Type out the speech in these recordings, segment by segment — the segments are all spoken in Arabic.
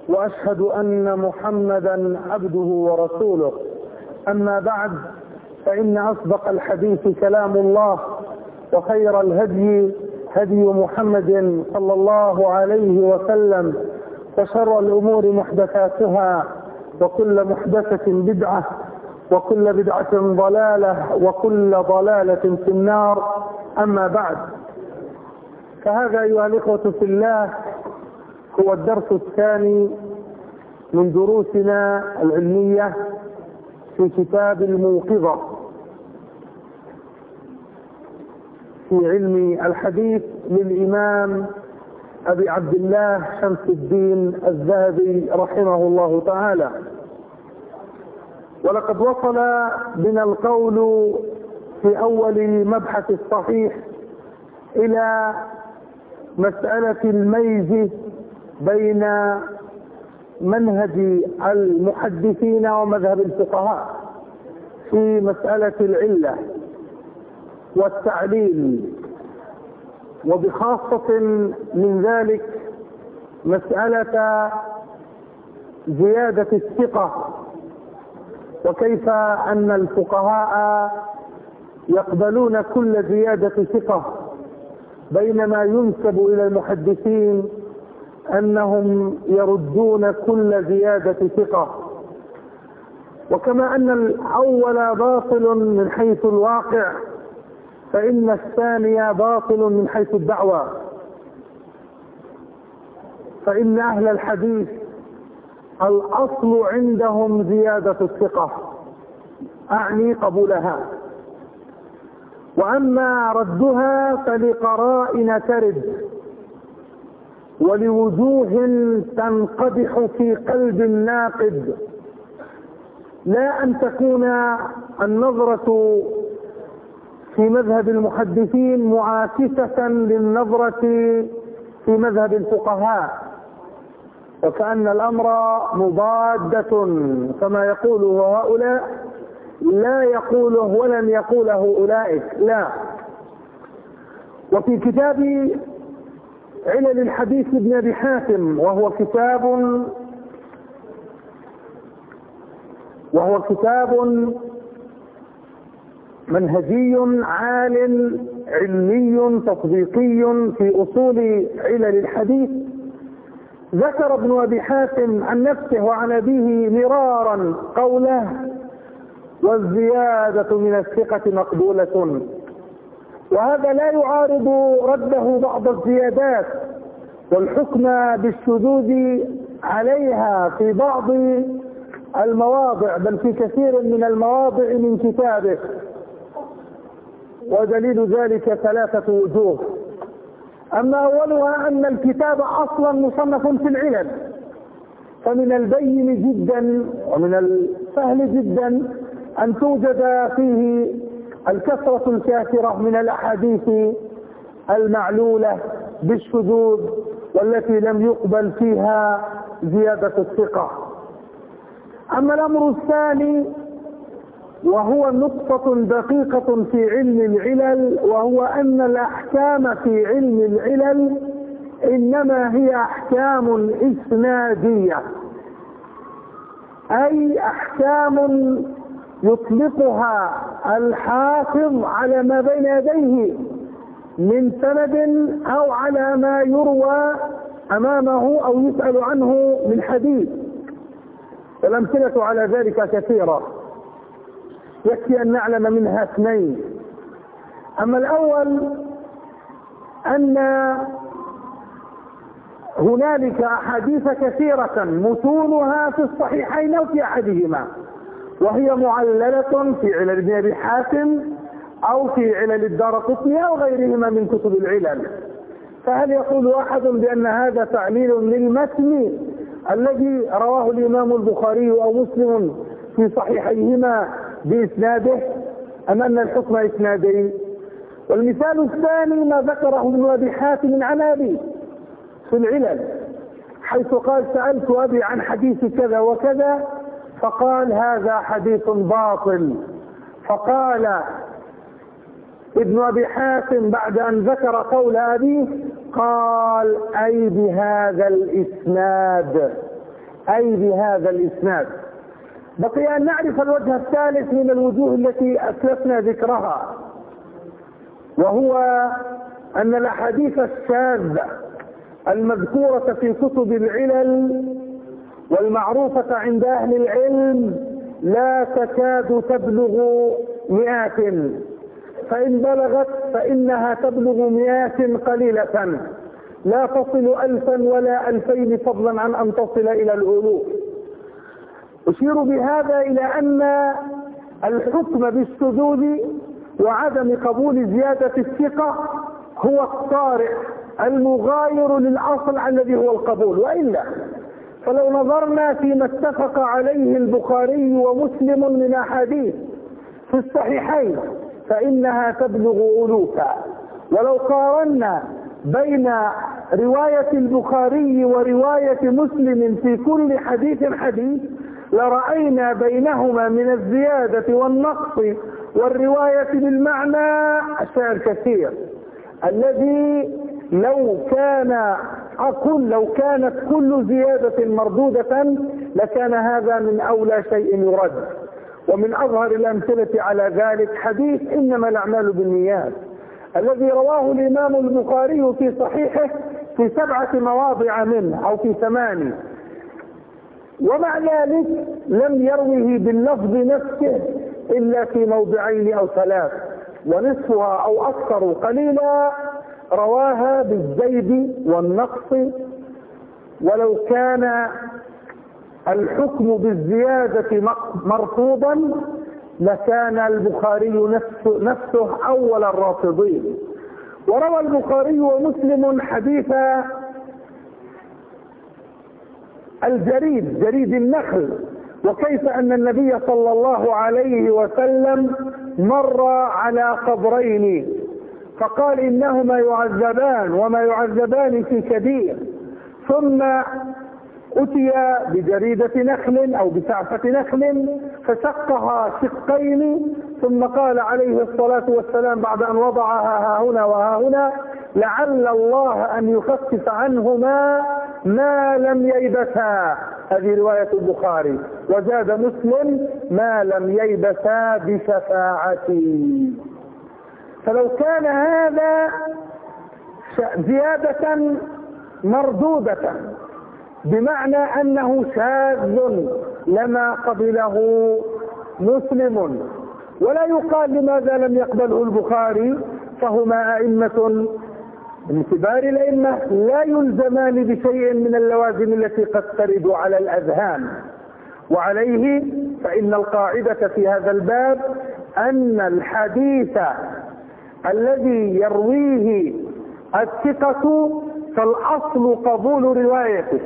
وأشهد أن محمدا عبده ورسوله. أما بعد، فإن أصدق الحديث كلام الله، وخير الهدي هدي محمد صلى الله عليه وسلم، وشر الأمور محدثاتها، وكل محدثة بدعة، وكل بدعة ضلالة، وكل ضلالة في النار. أما بعد، فهذا أيها الإخوة في الله هو الدرس الثاني من دروسنا العلمية في كتاب الموقظة في علم الحديث للإمام أبي عبد الله شمس الدين الذهبي رحمه الله تعالى. ولقد وصل بنا القول في أول مبحث الصحيح إلى مسألة الميز بين منهج المحدثين ومذهب الفقهاء في مسألة العلة والتعليل، وبخاصة من ذلك مسألة زيادة الثقة، وكيف أن الفقهاء يقبلون كل زيادة ثقة، بينما ينسب إلى المحدثين أنهم يردون كل زيادة ثقة. وكما أن الأول باطل من حيث الواقع، فإن الثاني باطل من حيث الدعوة. فإن أهل الحديث الأصل عندهم زيادة الثقة، أعني قبولها، وأما ردها فلقرائن ترد، ولوجوه تنقدح في قلب الناقد، لا أن تكون النظرة في مذهب المحدثين معاكسة للنظرة في مذهب الفقهاء، وكأن الأمر مضادة كما يقوله هؤلاء لا يقوله ولن يقوله أولئك، لا. وفي كتاب علل الحديث ابن أبي حاتم، وهو كتاب منهجي عال علمي تطبيقي في أصول علل الحديث، ذكر ابن أبي حاتم عن نفسه وعن أبيه مرارا قوله: والزيادة من الثقة مقبولة. وهذا لا يعارض رده بعض الزيادات والحكم بالشذوذ عليها في بعض المواضع، بل في كثير من المواضع من كتابه. ودليل ذلك 3 وجوه. أما أولها أن الكتاب أصلا مصنف في العلل، فمن البين جدا ومن السهل جدا أن توجد فيه الكثرة الكاثرة من الأحاديث المعلولة بالشذوذ، والتي لم يقبل فيها زيادة الثقة. أما الأمر الثاني، وهو نقطة دقيقة في علم العلل، وهو أن الأحكام في علم العلل إنما هي أحكام إسنادية، أي أحكام يطلقها الحافظ على ما بين يديه من سند، أو على ما يروى أمامه أو يسأل عنه من حديث. والأمثلة على ذلك كثيرة، يكفي أن نعلم منها 2. أما الأول أن هنالك أحاديث كثيرة متونها في الصحيحين أو في أحدهما، وهي معللة في علل ابن أبي حاتم أو في علل الدارقطني أو غيرهما من كتب العلل. فهل يقول أحد بأن هذا تعليل للمتن الذي رواه الإمام البخاري أو مسلم في صحيحيهما بإسناده، أم أن الحكم إسنادي؟ والمثال الثاني ما ذكره ابن أبي حاتم عن أبي في العلل، حيث قال: سألت أبي عن حديث كذا وكذا، فقال: هذا حديث باطل. فقال ابن أبي حاتم بعد أن ذكر قول أبيه، قال: أي بهذا الإسناد. أي بهذا الإسناد. بقي أن نعرف الوجه الثالث من الوجوه التي أسلفنا ذكرها، وهو أن الأحاديث الشاذة المذكورة في كتب العلل والمعروفة عند أهل العلم لا تكاد تبلغ 100، فإن بلغت فإنها تبلغ 100 قليلة، لا تصل 1000 ولا 2000 فضلا عن أن تصل إلى الألوف. أشير بهذا إلى أن الحكم بالشذوذ وعدم قبول زيادة الثقة هو الطارئ المغاير للأصل الذي هو القبول، وإلا فلو نظرنا فيما اتفق عليه البخاري ومسلم من أحاديث في الصحيحين فإنها تبلغ ألوفا، ولو قارنا بين رواية البخاري ورواية مسلم في كل حديث لرأينا بينهما من الزيادة والنقص والرواية بالمعنى أشياء كثير، الذي لو كانت كل زيادة مردودة لكان هذا من أولى شيء يرد. ومن أظهر الأمثلة على ذلك حديث إنما الأعمال بالنيات الذي رواه الإمام البخاري في صحيحه في 7 مواضع منه أو في 8، ومع ذلك لم يروه باللفظ نفسه إلا في موضعين أو 3، ونصفها أو أكثر قليلا رواها بالزيد والنقص. ولو كان الحكم بالزيادة مرفوضا لكان البخاري نفسه أول الرافضين. وروى البخاري ومسلم حديث جريد النخل، وكيف أن النبي صلى الله عليه وسلم مر على قبرين فقال إنهما يعذبان وما يعذبان في كبير، ثم أتي بجريدة نخل أو بسعفة نخل فشقها شقين، ثم قال عليه الصلاة والسلام بعد أن وضعها ها هنا وها هنا لعل الله أن يخفف عنهما ما لم ييبسا. هذه رواية البخاري. وزاد مسلم ما لم ييبسا بشفاعتي. فلو كان هذا زيادة مردودة بمعنى أنه شاذ لما قبله مسلم، ولا يقال لماذا لم يقبله البخاري، فهما أئمة من كبار الأئمة لا يلزمان بشيء من اللوازم التي قد ترد على الأذهان. وعليه فإن القاعدة في هذا الباب أن الحديث الذي يرويه الثقة فالأصل قبول روايته.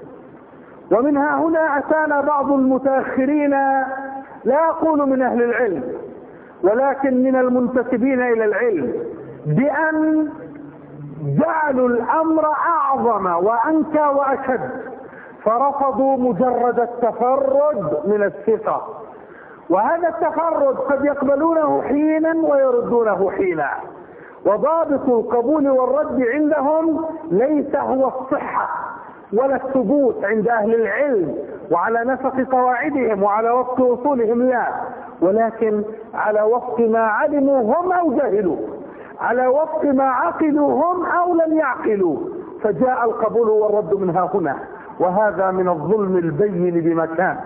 ومنها هنا أتانا بعض المتأخرين، لا أقول من أهل العلم ولكن من المنتسبين إلى العلم، بأن جعلوا الأمر أعظم وأنكى وأشد، فرفضوا مجرد التفرد من الثقة. وهذا التفرد قد يقبلونه حينا ويردونه حينا، وضابط القبول والرد عندهم ليس هو الصحة ولا الثبوت عند أهل العلم وعلى نسق قواعدهم وعلى وفق أصولهم، لا، ولكن على وفق ما علموا هم أو جهلوا، على وفق ما عقلوا هم أو لم يعقلوا، فجاء القبول والرد منها هنا، وهذا من الظلم البين بمكان.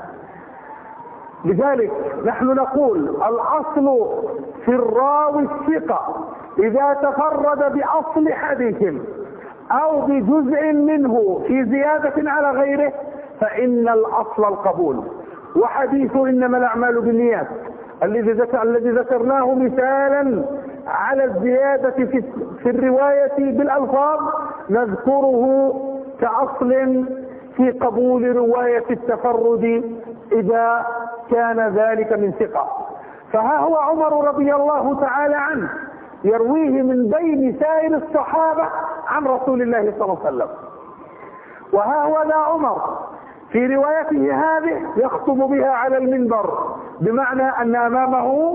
لذلك نحن نقول الأصل في الراوي الثقة إذا تفرد بأصل حديث أو بجزء منه في زيادة على غيره فإن الأصل القبول. وحديث إنما الأعمال بالنيات الذي ذكرناه مثالا على الزيادة في الرواية بالألفاظ نذكره كأصل في قبول رواية التفرد إذا كان ذلك من ثقة. فها هو عمر رضي الله تعالى عنه يرويه من بين سائر الصحابة عن رسول الله صلى الله عليه وسلم، وها هو ذا عمر في روايته هذه يخطب بها على المنبر، بمعنى أن أمامه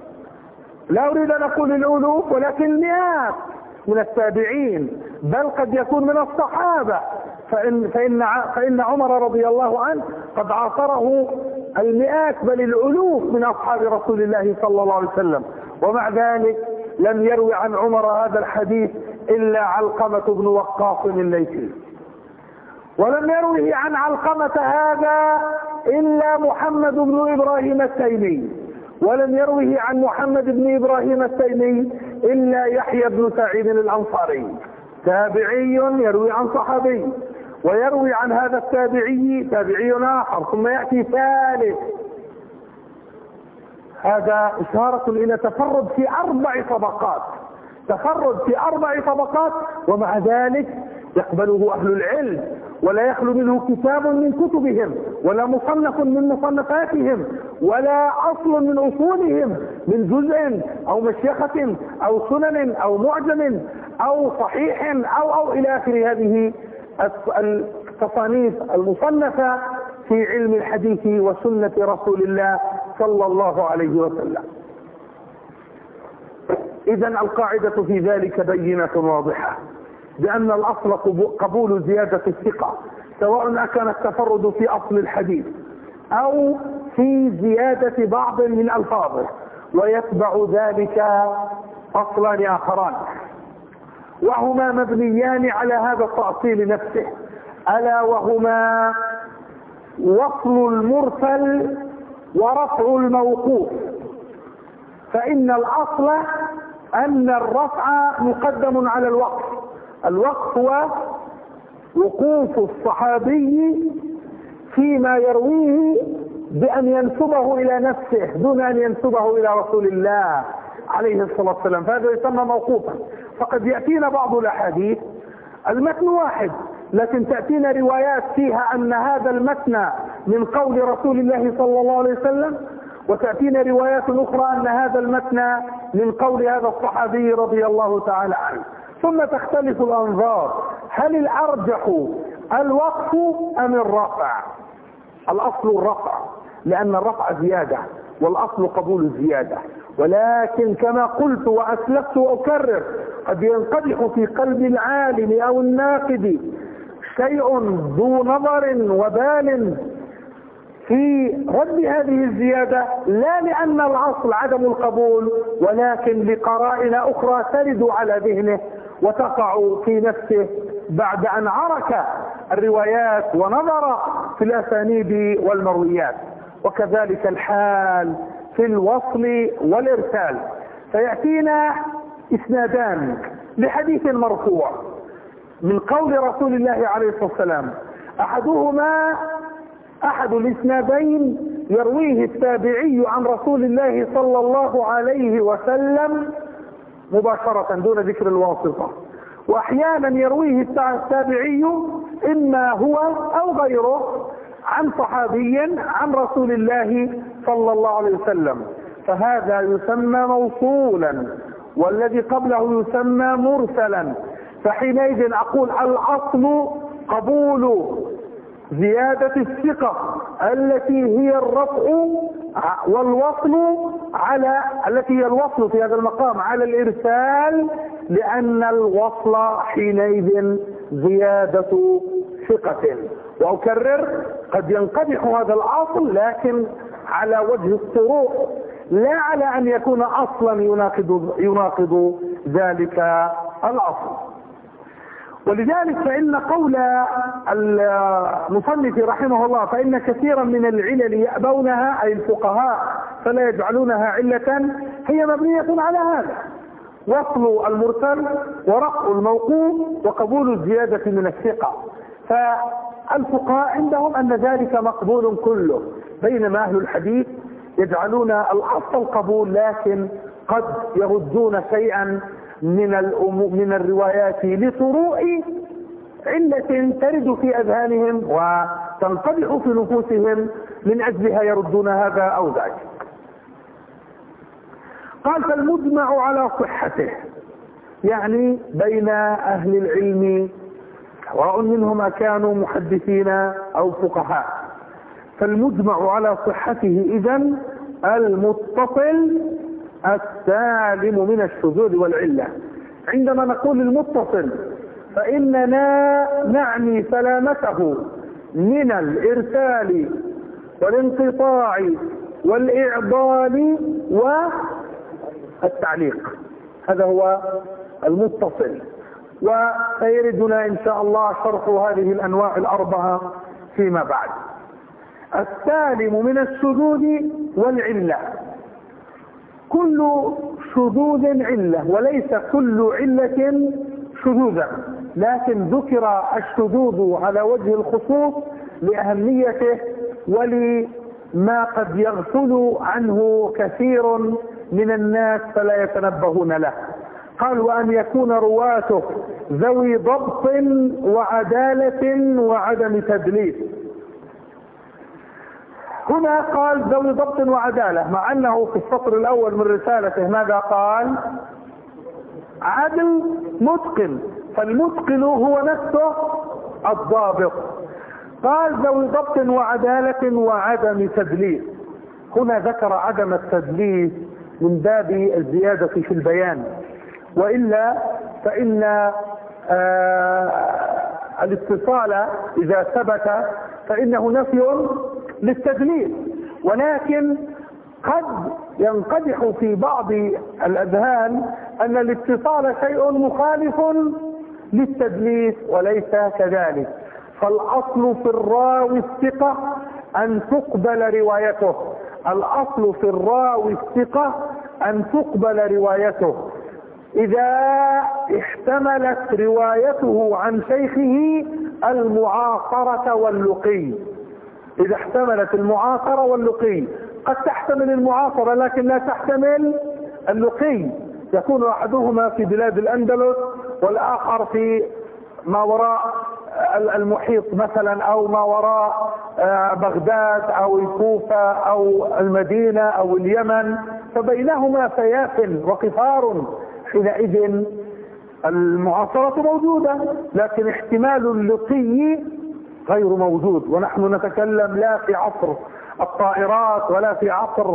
لا أريد أن أقول الألوف ولكن المئات من التابعين، بل قد يكون من الصحابة، فإن عمر رضي الله عنه قد عاصره المئات بل الألوف من أصحاب رسول الله صلى الله عليه وسلم، ومع ذلك لم يروي عن عمر هذا الحديث إلا علقمة بن وقاص الليثي، ولم يروه عن علقمة هذا إلا محمد بن إبراهيم التيمي، ولم يروه عن محمد بن إبراهيم التيمي إلا يحيى بن سعيد الأنصاري، تابعي يروي عن صحابي، ويروي عن هذا التابعي تابعي آخر، ثم يأتي ثالث. هذا إشارة إلى تفرد في 4 طبقات، تفرد في 4 طبقات، ومع ذلك يقبله أهل العلم، ولا يخلو منه كتاب من كتبهم، ولا مصنف من مصنفاتهم، ولا أصل من أصولهم، من جزء أو مشيخة أو سنن أو معجم أو صحيح أو إلى آخر هذه التصانيف المصنفة في علم الحديث وسنة رسول الله صلى الله عليه وسلم. إذن القاعدة في ذلك بينة واضحة، بأن الأصل قبول زيادة الثقة، سواء كان التفرد في أصل الحديث أو في زيادة بعض من ألفاظه، ويتبع ذلك أصلان آخران، وهما مبنيان على هذا التأصيل نفسه، ألا وهما وصل المرسل ورفع الموقوف. فإن الأصل أن الرفع مقدم على الوقف، الوقف هو وقوف الصحابي فيما يرويه بأن ينسبه إلى نفسه دون أن ينسبه إلى رسول الله عليه الصلاة والسلام، فهذا يسمى موقوفا. فقد يأتينا بعض الأحاديث المتن واحد، لكن تأتينا روايات فيها أن هذا المتن من قول رسول الله صلى الله عليه وسلم، وتأتينا روايات أخرى أن هذا المتن من قول هذا الصحابي رضي الله تعالى عنه، ثم تختلف الأنظار، هل الأرجح الوقف أم الرفع؟ الأصل الرفع، لأن الرفع زيادة والأصل قبول الزيادة، ولكن كما قلت وأسلفت وأكرر، قد ينقدح في قلب العالم أو الناقد شيء ذو نظر وبال في رد هذه الزيادة، لا لأن الأصل عدم القبول، ولكن لقرائن أخرى ترد على ذهنه وتقع في نفسه بعد أن عرك الروايات ونظر في الأسانيد والمرويات. وكذلك الحال في الوصل والإرسال، فيأتينا إسنادان لحديث مرفوع من قول رسول الله عليه الصلاة والسلام، أحد الإسنادين يرويه التابعي عن رسول الله صلى الله عليه وسلم مباشرة دون ذكر الواسطة، وأحيانا يرويه التابعي إما هو أو غيره عن صحابي عن رسول الله صلى الله عليه وسلم، فهذا يسمى موصولا، والذي قبله يسمى مرسلا. فحينئذ أقول الأصل قبول زيادة الثقة التي هي الرفع، والوصل التي هي الوصل في هذا المقام على الإرسال، لأن الوصل حينئذ زيادة ثقة. وأكرر، قد ينقدح هذا الأصل لكن على وجه الطرق، لا على أن يكون أصلا يناقض ذلك الأصل. ولذلك فإن قول المصنف رحمه الله فإن كثيرا من العلل يأبونها، أي الفقهاء، فلا يجعلونها علة، هي مبنية على هذا: وصل المرسل ورفع الموقوف وقبول الزيادة من الثقة. فالفقهاء عندهم أن ذلك مقبول كله، بينما أهل الحديث يجعلون الأصل القبول، لكن قد يردون شيئا من الروايات لطروء علة ترد في أذهانهم وتنقدح في نفوسهم، من أجلها يردون هذا أو ذاك. قال: فالمجمع على صحته، يعني بين أهل العلم سواء منهم كانوا محدثين أو فقهاء، فالمجمع على صحته إذن المتصل السالم من الشذوذ والعلة. عندما نقول المتصل فإننا نعني سلامته من الإرسال والانقطاع والإعضال والتعليق. هذا هو المتصل. وسيردنا إن شاء الله شرح هذه الأنواع الأربعة فيما بعد. السالم من الشذوذ والعلة. كل شذوذ علة وليس كل علة شذوذا، لكن ذكر الشذوذ على وجه الخصوص لأهميته ولما قد يغفل عنه كثير من الناس فلا يتنبهون له. قال: وأن يكون رواته ذوي ضبط وعدالة وعدم تدليس. هنا قال ذوي ضبط وعدالة، مع أنه في السطر الأول من رسالته ماذا قال؟ عدل متقن، فالمتقن هو نفسه الضابط. قال ذوي ضبط وعدالة وعدم تدليس. هنا ذكر عدم التدليس من باب الزيادة في البيان، وإلا فإن الاتصال إذا ثبت فإنه نفي للتدليس، ولكن قد ينقدح في بعض الأذهان أن الاتصال شيء مخالف للتدليس، وليس كذلك. فالأصل في الراوي الثقة أن تقبل روايته، الأصل في الراوي الثقة أن تقبل روايته إذا احتملت روايته عن شيخه المعاصرة واللقي. إذا احتملت المعاصرة واللقي، قد تحتمل المعاصرة لكن لا تحتمل اللقي، يكون أحدهما في بلاد الأندلس والآخر في ما وراء المحيط مثلا، أو ما وراء بغداد أو الكوفة أو المدينة أو اليمن، فبينهما فياف وقفار. حينئذ المعاصرة موجودة لكن احتمال اللقي غير موجود. ونحن نتكلم لا في عصر الطائرات ولا في عصر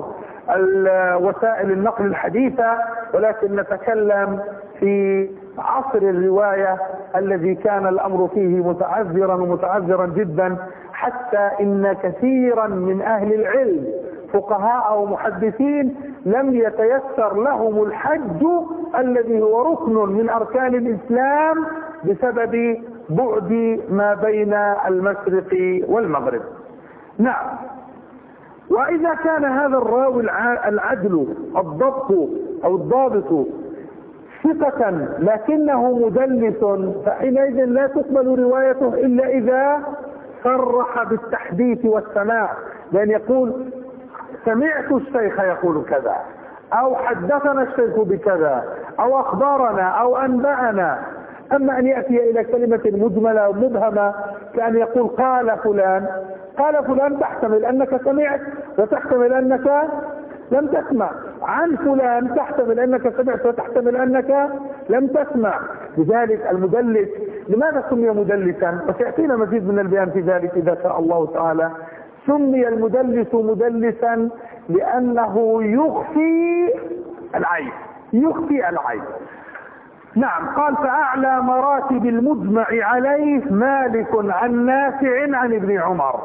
وسائل النقل الحديثة، ولكن نتكلم في عصر الرواية الذي كان الأمر فيه متعذرا ومتعذرا جدا، حتى إن كثيرا من أهل العلم فقهاء أو محدثين لم يتيسر لهم الحج الذي هو ركن من أركان الإسلام بسبب بعد ما بين المشرق والمغرب. نعم. وإذا كان هذا الراوي العدل الضبط أو الضابط ثقة لكنه مدلس، فحينئذ لا تقبل روايته إلا إذا صرح بالتحديث والسماع، لأن يقول سمعت الشيخ يقول كذا، أو حدثنا الشيخ بكذا، أو أخبرنا، أو أنبأنا. أما أن يأتي إلى كلمة مجملة ومبهمة كأن يقول قال فلان، قال فلان تحتمل أنك سمعت وتحتمل أنك لم تسمع، عن فلان تحتمل أنك سمعت وتحتمل أنك لم تسمع. لذلك المدلس لماذا سمي مدلسا؟ وسيأتينا مزيد من البيان في ذلك إذا شاء الله تعالى. سمي المدلس مدلسا لأنه يخفي العيب، يخفي العيب. نعم. قال فأعلى مراتب المجمع عليه مالك عن نافع عن ابن عمر.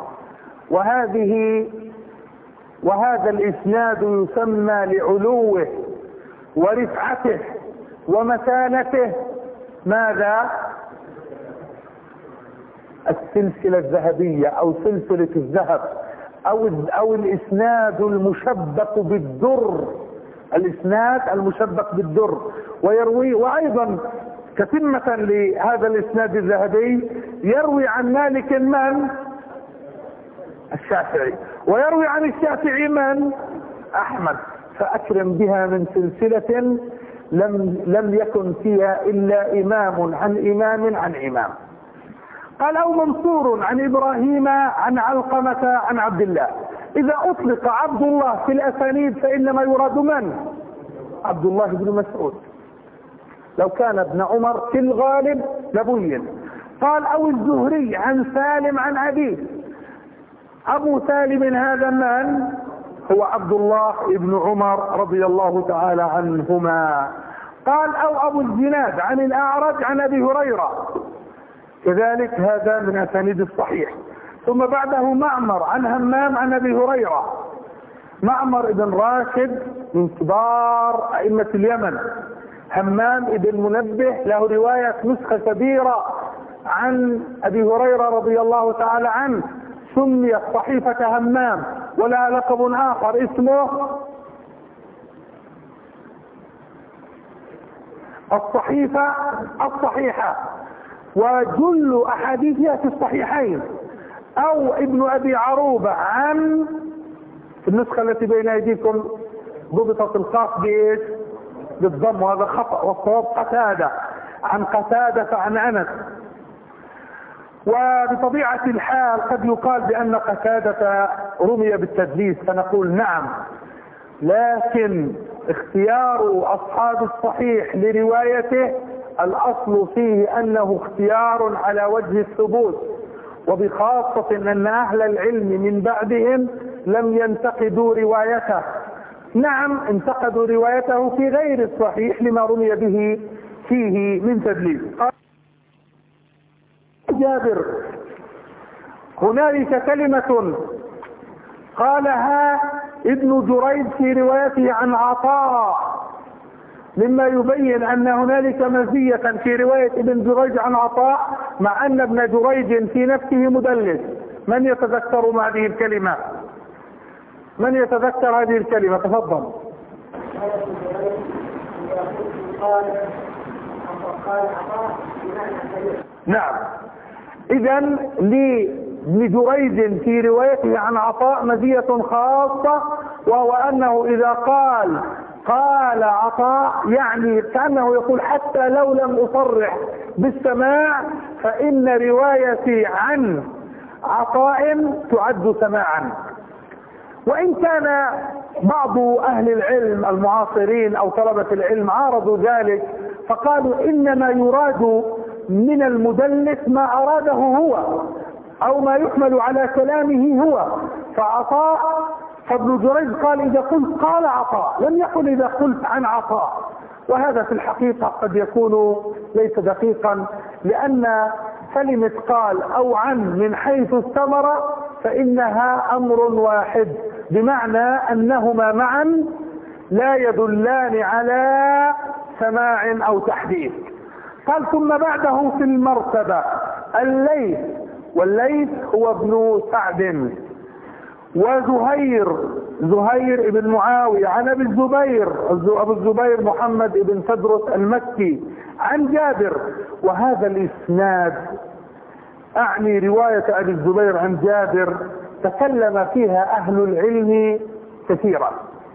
وهذا الإسناد يسمى لعلوه ورفعته ومتانته ماذا؟ السلسلة الذهبية أو سلسلة الذهب أو الإسناد المشبك بالدر، الإسناد المشبك بالدر. ويروي، وأيضا كتمة لهذا الإسناد الذهبي يروي عن مالك من؟ الشافعي، ويروي عن الشافعي من؟ أحمد. فأكرم بها من سلسلة لم يكن فيها إلا إمام عن إمام عن إمام. قال أو منصور عن إبراهيم عن علقمة عن عبد الله. إذا أطلق عبد الله في الأسانيد فإنما يراد من؟ عبد الله بن مسعود. لو كان ابن عمر في الغالب لبين. قال أو الزهري عن سالم عن أبيه. أبو سالم هذا من؟ هو عبد الله بن عمر رضي الله تعالى عنهما. قال أو أبو الزناد عن الأعرج عن أبي هريرة، كذلك هذا من أسانيد الصحيح. ثم بعده معمر عن همام عن أبي هريرة. معمر بن راشد من كبار أئمة اليمن. همام بن منبه له رواية نسخة كبيرة عن أبي هريرة رضي الله تعالى عنه، سميت صحيفة همام، ولها لقب آخر اسمه الصحيفة الصحيحة، وجل أحاديثها في الصحيحين. أو ابن أبي عروبة عن، في النسخة التي بين أيديكم ضبطت القاف بإيش؟ بالضم، وهذا خطأ، والصواب قتادة عن قتادة عن أنس. وبطبيعة الحال قد يقال بأن قتادة رمي بالتدليس، فنقول نعم، لكن اختيار أصحاب الصحيح لروايته الأصل فيه أنه اختيار على وجه الثبوت، وبخاصة أن أهل العلم من بعدهم لم ينتقدوا روايته. نعم انتقدوا روايته في غير الصحيح لما رمي به فيه من تدليس. قال جابر: هنالك كلمة قالها ابن جريج في روايته عن عطاء، مما يبين أن هنالك مزية في رواية ابن جريج عن عطاء، مع أن ابن جريج في نفسه مدلس. من يتذكر هذه الكلمة؟ من يتذكر هذه الكلمة؟ تفضل. نعم، إذا لابن جريج في روايته عن عطاء مزية خاصة، وهو أنه إذا قال عطاء يعني كأنه يقول حتى لو لم أصرح بالسماع فإن روايتي عن عطاء تعد سماعا. وإن كان بعض أهل العلم المعاصرين أو طلبة العلم عارضوا ذلك، فقالوا إنما يراد من المدلس ما أراده هو أو ما يحمل على كلامه هو. فابن جريج قال إذا قلت قال عطاء، لم يقل إذا قلت عن عطاء، وهذا في الحقيقة قد يكون ليس دقيقا، لأن كلمة قال أو عن من حيث الثمرة فإنها أمر واحد، بمعنى أنهما معا لا يدلان على سماع أو تحديث. قال ثم بعده في المرتبة الليث، والليث هو ابن سعد، وزهير بن معاوية عن أبي الزبير محمد بن تدرس المكي عن جابر. وهذا الإسناد أعني رواية أبي الزبير عن جابر تكلم فيها أهل العلم كثيرا،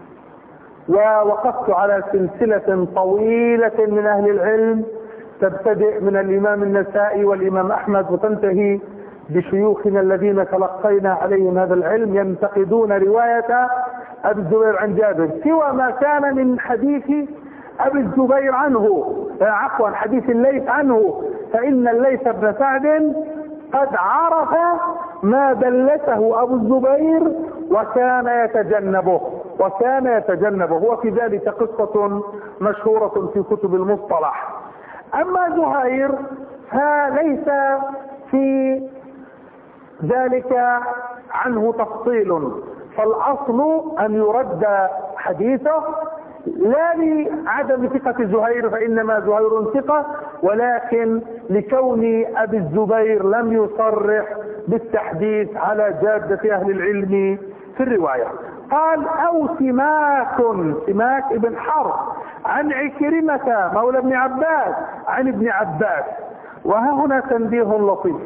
ووقفت على سلسلة طويلة من أهل العلم تبتدئ من الإمام النسائي والإمام أحمد وتنتهي بشيوخنا الذين تلقينا عليهم هذا العلم ينتقدون رواية أبي الزبير عن جابر، سوى ما كان من حديث أبي الزبير عنه، عفوا حديث الليث عنه، فإن الليث بن سعد قد عرف ما دلته أبو الزبير وكان يتجنبه، وفي ذلك قصة مشهورة في كتب المصطلح. أما زهير فليس في ذلك عنه تفصيل، فالأصل أن يرد حديثه لا لعدم ثقة زهير، فإنما زهير ثقة، ولكن لكون أبي الزبير لم يصرح بالتحديث على جادة أهل العلم في الرواية. قال أو سماك ابن حرب عن عكرمة مولى ابن عباس عن ابن عباس. وها هنا تنبيه لطيف،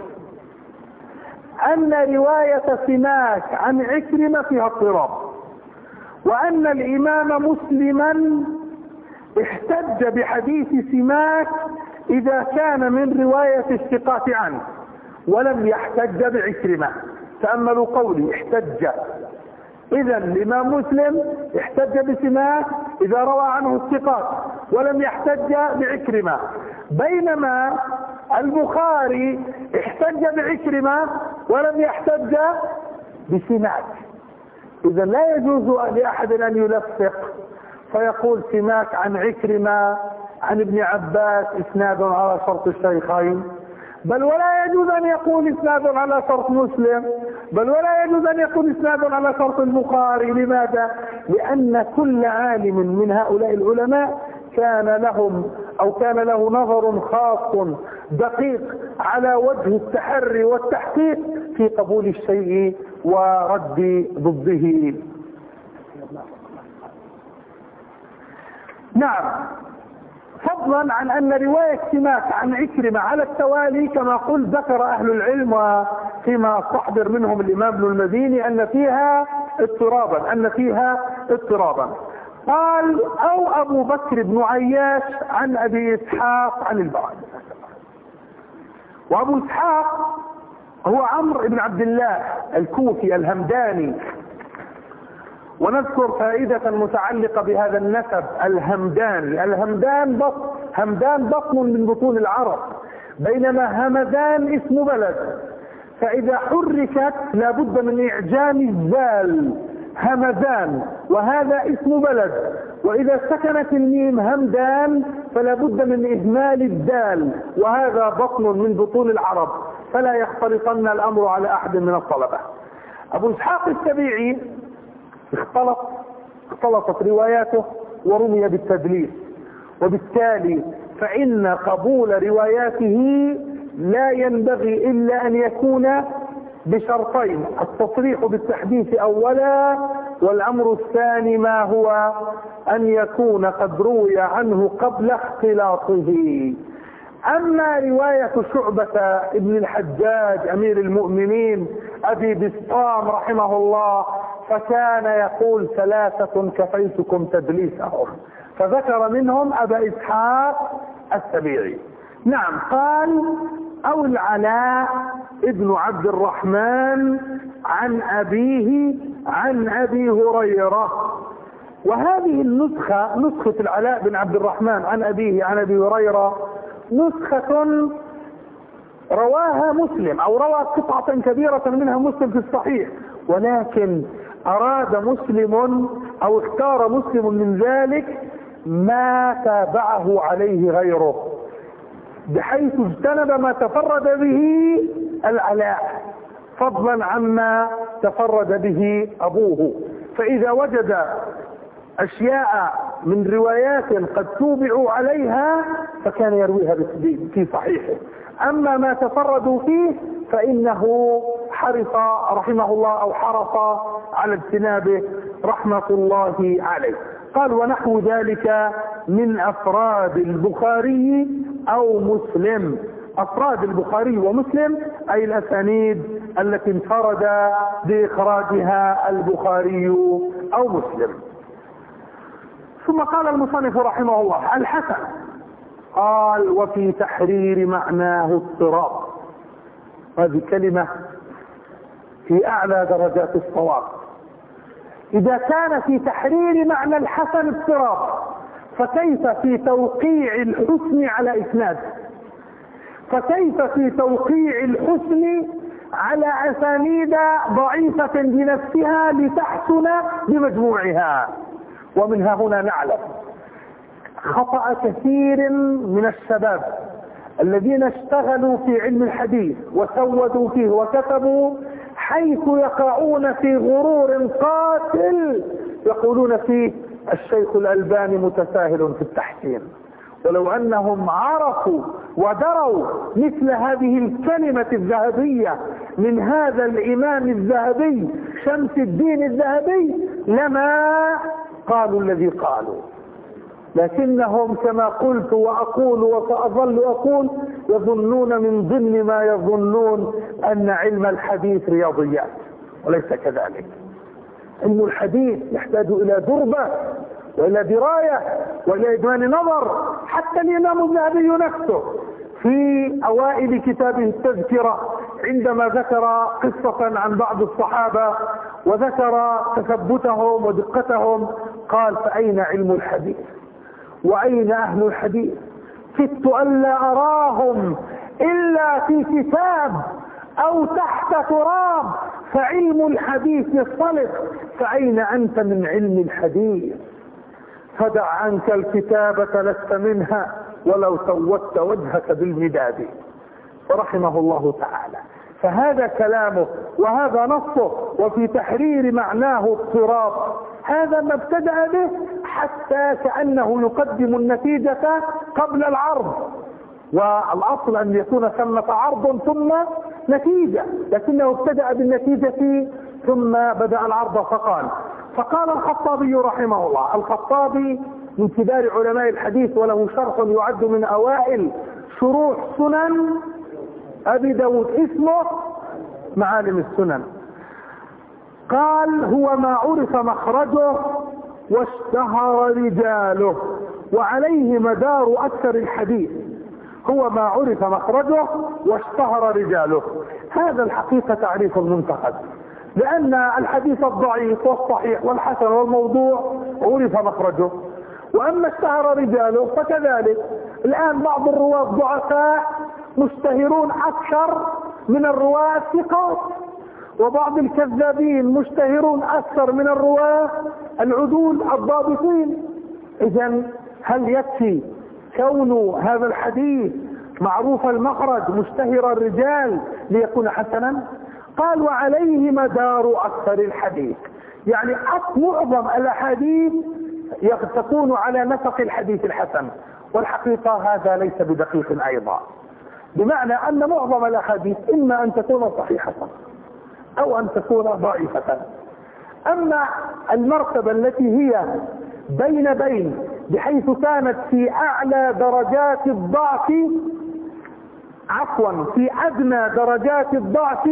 أن رواية سماك عن عكرمة فيها اضطراب، وأن الإمام مسلما احتج بحديث سماك إذا كان من رواية الثقات عنه، ولم يحتج بعكرمة. تأملوا قولي احتج، إذا الإمام مسلم احتج بسماك إذا روى عنه الثقات ولم يحتج بعكرمة، بينما البخاري احتج بعكرمة ولم يحتج بسماك. إذا لا يجوز لأحد أن يلفق فيقول سماك عن عكرمة عن ابن عباس إسناد على شرط الشيخين، بل ولا يجوز أن يكون إسناد على شرط مسلم، بل ولا يجوز أن يكون إسناد على شرط البخاري. لماذا؟ لأن كل عالم من هؤلاء العلماء كان له نظر خاص دقيق على وجه التحري والتحقيق في قبول الشيء ورد ضده. نعم، فضلا عن أن رواية سماك عن عكرمة على التوالي كما قلت ذكر أهل العلم وفيما استحضر منهم الإمام ابن المديني أن فيها اضطرابا. قال أو أبو بكر بن عياش عن أبي إسحاق عن البراء. وأبو إسحاق هو عمرو بن عبد الله الكوفي الهمداني. ونذكر فائدة متعلقة بهذا النسب الهمداني. همدان بطن من بطون العرب، بينما همدان اسم بلد، فإذا حركت لابد من إعجام الزال همدان، وهذا اسم بلد. وإذا سكنت الميم همدان فلا بد من إهمال الدال، وهذا بطن من بطون العرب، فلا يختلطن الأمر على أحد من الطلبة. أبو إسحاق السبيعي اختلطت رواياته ورمي بالتدليس، وبالتالي فإن قبول رواياته لا ينبغي إلا أن يكون بشرطين: التصريح بالتحديث أولا، والأمر الثاني ما هو أن يكون قد روي عنه قبل اختلاطه. أما رواية شعبة ابن الحجاج أمير المؤمنين أبي بسطام رحمه الله فكان يقول 3 كفيتكم تدليسهم، فذكر منهم أبا إسحاق السبيعي. نعم، قال أو العلاء ابن عبد الرحمن عن أبيه عن أبي هريرة. وهذه النسخة، نسخة العلاء بن عبد الرحمن عن أبيه عن أبي هريرة، نسخة رواها مسلم، أو روى قطعة كبيرة منها مسلم في الصحيح، ولكن أراد مسلم أو اختار مسلم من ذلك ما تابعه عليه غيره، بحيث اجتنب ما تفرد به العلاء فضلا عما تفرد به أبوه. فإذا وجد أشياء من روايات قد توبعوا عليها فكان يرويها في صحيحه. أما ما تفردوا فيه فإنه حرص رحمه الله أو حرص على اجتنابه رحمة الله عليه. قال ونحو ذلك من أفراد البخاري أو مسلم. أفراد البخاري ومسلم أي الأسانيد التي انفرد بإخراجها البخاري أو مسلم. ثم قال المصنف رحمه الله الحسن، قال وفي تحرير معناه اضطراب. هذه كلمة في أعلى درجات الصواب. إذا كان في تحرير معنى الحسن اضطراب، فكيف في توقيع الحسن على إسناد؟ فكيف في توقيع الحسن على أسانيد ضعيفة بنفسها لتحسن بمجموعها؟ ومنها هنا نعلم خطأ كثير من الشباب الذين اشتغلوا في علم الحديث وسودوا فيه وكتبوا، حيث يقعون في غرور قاتل يقولون فيه الشيخ الألباني متساهل في التحسين. ولو أنهم عرفوا ودروا مثل هذه الكلمة الذهبية من هذا الإمام الذهبي شمس الدين الذهبي لما قالوا الذي قالوا. لكنهم كما قلت وأقول وسأظل أقول يظنون من ضمن ما يظنون أن علم الحديث رياضيات، وليس كذلك. علم الحديث يحتاج إلى دربة وإلى دراية وإلى إدمان نظر. حتى الإمام الذهبي نفسه في أوائل كتابه التذكرة عندما ذكر قصة عن بعض الصحابة وذكر تثبتهم ودقتهم قال فأين علم الحديث وأين أهل الحديث؟ كدت ألا أراهم إلا في كتاب أو تحت تراب، فعلم الحديث يصطلح، فأين أنت من علم الحديث؟ فدع عنك الكتابة لست منها ولو سودت وجهك بالمداد، رحمه الله تعالى. فهذا كلامه وهذا نصه، وفي تحرير معناه اضطراب. هذا ما ابتدأ به حتى كأنه يقدم النتيجة قبل العرض، والأصل أن يكون ثمة عرض ثم نتيجة، لكنه ابتدأ بالنتيجة ثم بدأ العرض فقال الخطابي رحمه الله. الخطابي من كبار علماء الحديث، وله شرح يعد من أوائل شروح سنن أبي داود اسمه معالم السنن. قال: هو ما عرف مخرجه واشتهر رجاله وعليه مدار أكثر الحديث. هو ما عرف مخرجه واشتهر رجاله، هذا الحقيقة تعريف المنتقد، لأن الحديث الضعيف والصحيح والحسن والموضوع عرف مخرجه، وأما اشتهر رجاله فكذلك. الآن بعض الرواة ضعفاء مشتهرون أكثر من الرواة الثقات، وبعض الكذابين مشتهرون أكثر من الرواة العدول الضابطين. إذن هل يكفي كون هذا الحديث معروف المخرج مشتهر الرجال ليكون حسنا؟ قال: وعليه مدار أكثر الحديث، يعني معظم الأحاديث تكون على نسق الحديث الحسن، والحقيقة هذا ليس بدقيق أيضا، بمعنى أن معظم الأحاديث إما أن تكون صحيحة أو أن تكون ضعيفة. أما المرتبة التي هي بين بحيث كانت في أعلى درجات الضعف، في أدنى درجات الضعف،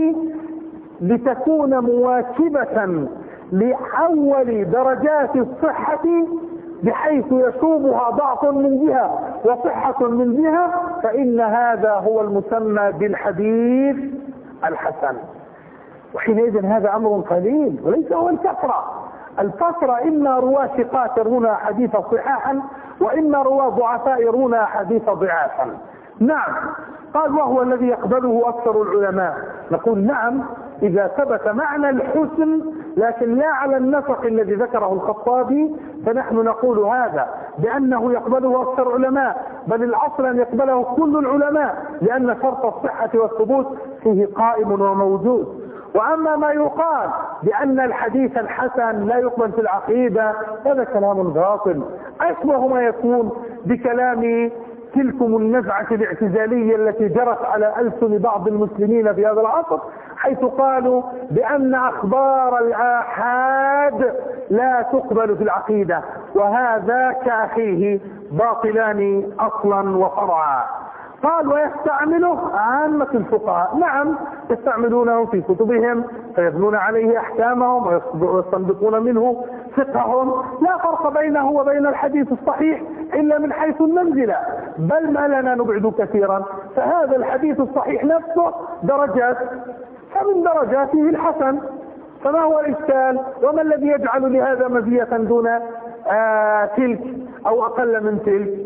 لتكون مواكبة لأول درجات الصحة بحيث يشوبها ضعف من جهة وصحة من جهة، فإن هذا هو المسمى بالحديث الحسن. وحينئذ هذا أمر قليل وليس هو الكثرة. إما رواة ثقات يرون أحاديث صحاحا، وإما رواة ضعفاء يرون أحاديث ضعافا. نعم. قال: وهو الذي يقبله أكثر العلماء. نقول: نعم، إذا ثبت معنى الحسن لكن لا على النسق الذي ذكره الخطابي، فنحن نقول هذا بأنه يقبله أكثر العلماء، بل الأصل أن يقبله كل العلماء، لأن شرط الصحة والثبوت فيه قائم وموجود. وأما ما يقال بأن الحديث الحسن لا يقبل في العقيدة، هذا كلام باطل، أشبه ما يكون بكلام تلكم النزعة الاعتزالية التي جرت على ألسن بعض المسلمين في هذا العصر، حيث قالوا بأن أخبار الآحاد لا تقبل في العقيدة، وهذا كأخيه باطلان أصلا وفرعا. قال: ويستعمله عامة الفقهاء. نعم، يستعملونه في كتبهم فيبنون عليه أحكامهم ويستنبطون منه فقههم. لا فرق بينه وبين الحديث الصحيح إلا من حيث المنزلة، بل ما لنا نبعد كثيرا. فهذا الحديث الصحيح نفسه درجات، فمن درجاته الحسن، فما هو الإشكال؟ وما الذي يجعل لهذا مزية دون تلك أو أقل من تلك؟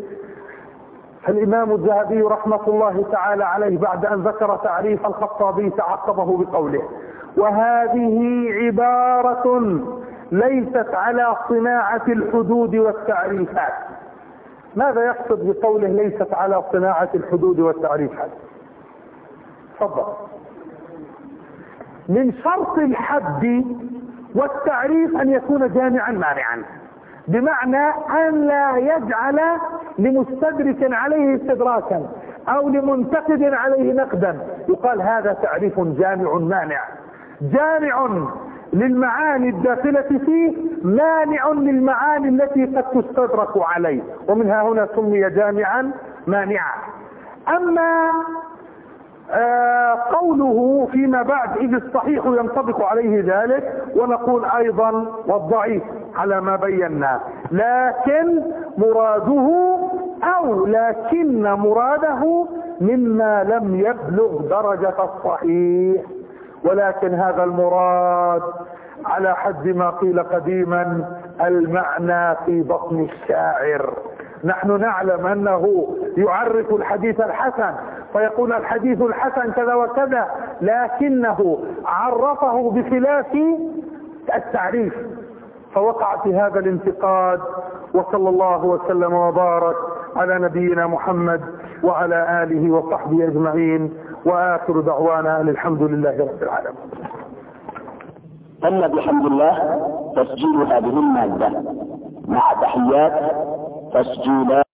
الإمام الذهبي رحمة الله تعالى عليه بعد أن ذكر تعريف الخطابي تعقبه بقوله: وهذه عبارة ليست على صناعة الحدود والتعريفات. ماذا يقصد بقوله ليست على صناعة الحدود والتعريفات؟ تفضل. من شرط الحد والتعريف أن يكون جامعا مانعا، بمعنى أن لا يجعل لمستدرك عليه استدراكا أو لمنتقد عليه نقدا. يقال هذا تعريف جامع مانع، جامع للمعاني الداخلة فيه، مانع للمعاني التي قد تستدرك عليه، ومنها هنا سمي جامعا مانعا. أما قوله فيما بعد: إذ الصحيح ينطبق عليه ذلك، ونقول أيضا والضعيف على ما بينا، لكن مراده مما لم يبلغ درجة الصحيح، ولكن هذا المراد على حد ما قيل قديما المعنى في بطن الشاعر. نحن نعلم أنه يعرف الحديث الحسن فيقول الحديث الحسن كذا وكذا، لكنه عرفه بخلاف التعريف، فوقع في هذا الانتقاد وصلى الله وسلم وبارك على نبينا محمد وعلى آله وصحبه أجمعين، وآخر دعوانا أن الحمد لله رب العالمين. تم بحمد الله تسجيل هذه المادة مع تحيات تسجيلات